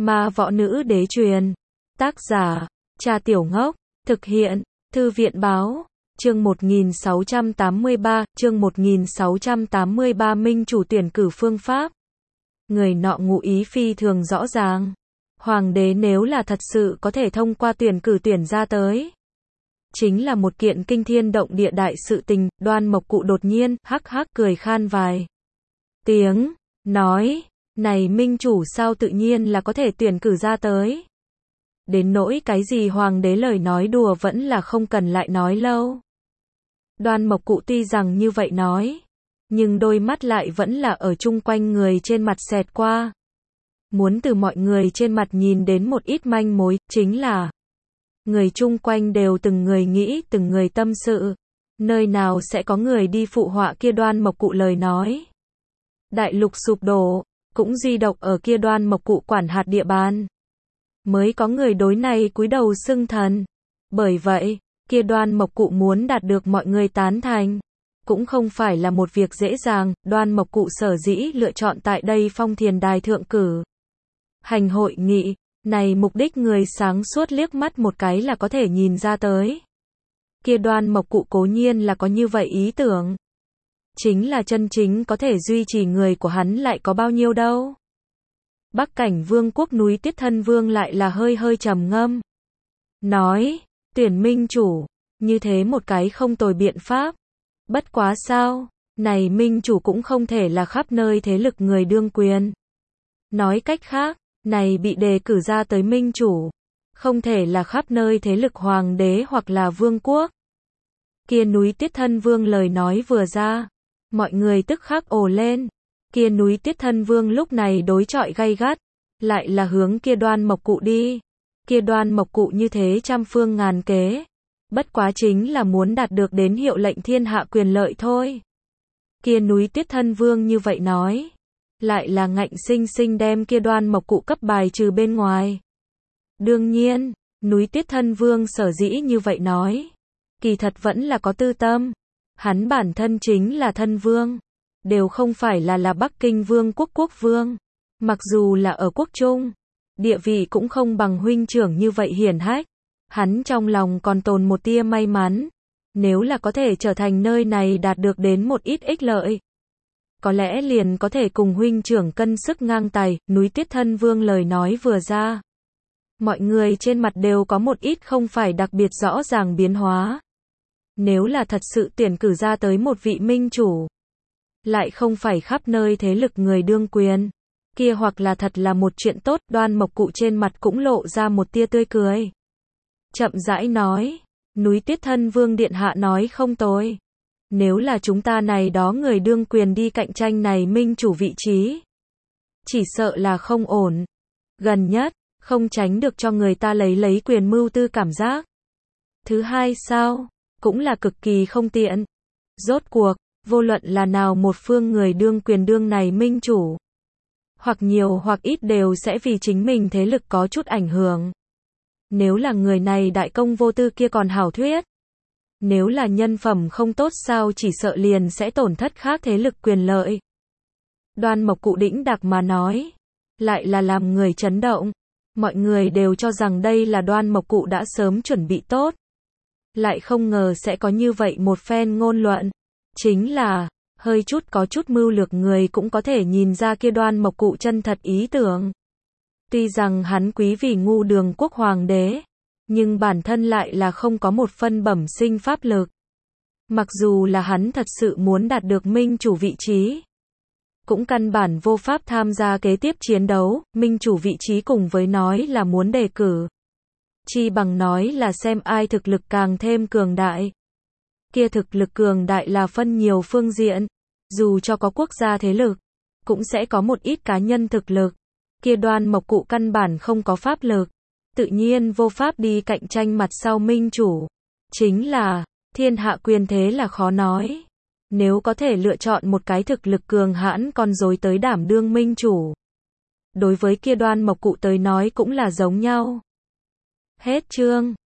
Ma Võ Nữ Đế truyền. Tác giả, Cha Tiểu Ngốc. Thực hiện, Thư viện Báo. Chương 1683, Minh chủ tuyển cử phương pháp. Người nọ ngụ ý phi thường rõ ràng. Hoàng đế nếu là thật sự có thể thông qua tuyển cử tuyển ra tới, chính là một kiện kinh thiên động địa đại sự tình. Đoan Mộc Cụ đột nhiên, hắc hắc cười khan vài tiếng, nói, này minh chủ sao tự nhiên là có thể tuyển cử ra tới. Đến nỗi cái gì hoàng đế lời nói đùa vẫn là không cần lại nói lâu. Đoan Mộc Cụ tuy rằng như vậy nói, nhưng đôi mắt lại vẫn là ở chung quanh người trên mặt xẹt qua. Muốn từ mọi người trên mặt nhìn đến một ít manh mối, chính là người chung quanh đều từng người nghĩ, từng người tâm sự. Nơi nào sẽ có người đi phụ họa kia Đoan Mộc Cụ lời nói. Đại lục sụp đổ, cũng duy độc ở kia Đoan Mộc Cụ quản hạt địa bàn, mới có người đối này cúi đầu xưng thần. Bởi vậy, kia Đoan Mộc Cụ muốn đạt được mọi người tán thành, cũng không phải là một việc dễ dàng. Đoan Mộc Cụ sở dĩ lựa chọn tại đây Phong Thiền Đài thượng cử hành hội nghị, này mục đích người sáng suốt liếc mắt một cái là có thể nhìn ra tới. Kia Đoan Mộc Cụ cố nhiên là có như vậy ý tưởng, chính là chân chính có thể duy trì người của hắn lại có bao nhiêu đâu. Bắc Cảnh Vương quốc núi Tiết Thân Vương lại là hơi hơi trầm ngâm, nói, tuyển minh chủ, như thế một cái không tồi biện pháp. Bất quá sao, này minh chủ cũng không thể là khắp nơi thế lực người đương quyền. Nói cách khác, này bị đề cử ra tới minh chủ, không thể là khắp nơi thế lực hoàng đế hoặc là vương quốc. Kia núi Tiết Thân Vương lời nói vừa ra, mọi người tức khắc ồ lên. Kia núi Tiết Thân Vương lúc này đối chọi gay gắt, lại là hướng kia Đoan Mộc Cụ đi. Kia Đoan Mộc Cụ như thế trăm phương ngàn kế, bất quá chính là muốn đạt được đến hiệu lệnh thiên hạ quyền lợi thôi. Kia núi Tiết Thân Vương như vậy nói, lại là ngạnh sinh sinh đem kia Đoan Mộc Cụ cấp bài trừ bên ngoài. Đương nhiên, núi Tiết Thân Vương sở dĩ như vậy nói, kỳ thật vẫn là có tư tâm. Hắn bản thân chính là thân vương, đều không phải là Bắc Kinh Vương quốc quốc vương. Mặc dù là ở quốc trung, địa vị cũng không bằng huynh trưởng như vậy hiển hách. Hắn trong lòng còn tồn một tia may mắn, nếu là có thể trở thành nơi này đạt được đến một ít ích lợi, có lẽ liền có thể cùng huynh trưởng cân sức ngang tài. Núi Tiết Thân Vương lời nói vừa ra, mọi người trên mặt đều có một ít không phải đặc biệt rõ ràng biến hóa. Nếu là thật sự tuyển cử ra tới một vị minh chủ, lại không phải khắp nơi thế lực người đương quyền, kia hoặc là thật là một chuyện tốt. Đoan Mộc Cụ trên mặt cũng lộ ra một tia tươi cười, chậm rãi nói, núi Tiết Thân Vương điện hạ nói không tồi. Nếu là chúng ta này đó người đương quyền đi cạnh tranh này minh chủ vị trí, chỉ sợ là không ổn. Gần nhất, không tránh được cho người ta lấy quyền mưu tư cảm giác. Thứ hai sao, cũng là cực kỳ không tiện. Rốt cuộc, vô luận là nào một phương người đương quyền đương này minh chủ, hoặc nhiều hoặc ít đều sẽ vì chính mình thế lực có chút ảnh hưởng. Nếu là người này đại công vô tư kia còn hảo thuyết. Nếu là nhân phẩm không tốt sao chỉ sợ liền sẽ tổn thất khác thế lực quyền lợi. Đoan Mộc Cụ đĩnh đạc mà nói, lại là làm người chấn động. Mọi người đều cho rằng đây là Đoan Mộc Cụ đã sớm chuẩn bị tốt, lại không ngờ sẽ có như vậy một phen ngôn luận. Chính là, hơi chút có chút mưu lược người cũng có thể nhìn ra kia Đoan Mộc Cụ chân thật ý tưởng. Tuy rằng hắn quý vì ngu đường quốc hoàng đế, nhưng bản thân lại là không có một phân bẩm sinh pháp lực. Mặc dù là hắn thật sự muốn đạt được minh chủ vị trí, cũng căn bản vô pháp tham gia kế tiếp chiến đấu. Minh chủ vị trí cùng với nói là muốn đề cử, chi bằng nói là xem ai thực lực càng thêm cường đại. Kia thực lực cường đại là phân nhiều phương diện, dù cho có quốc gia thế lực, cũng sẽ có một ít cá nhân thực lực. Kia Đoan Mộc Cụ căn bản không có pháp lực, tự nhiên vô pháp đi cạnh tranh mặt sau minh chủ. Chính là, thiên hạ quyền thế là khó nói. Nếu có thể lựa chọn một cái thực lực cường hãn con rối tới đảm đương minh chủ, đối với kia Đoan Mộc Cụ tới nói cũng là giống nhau. Hết chương.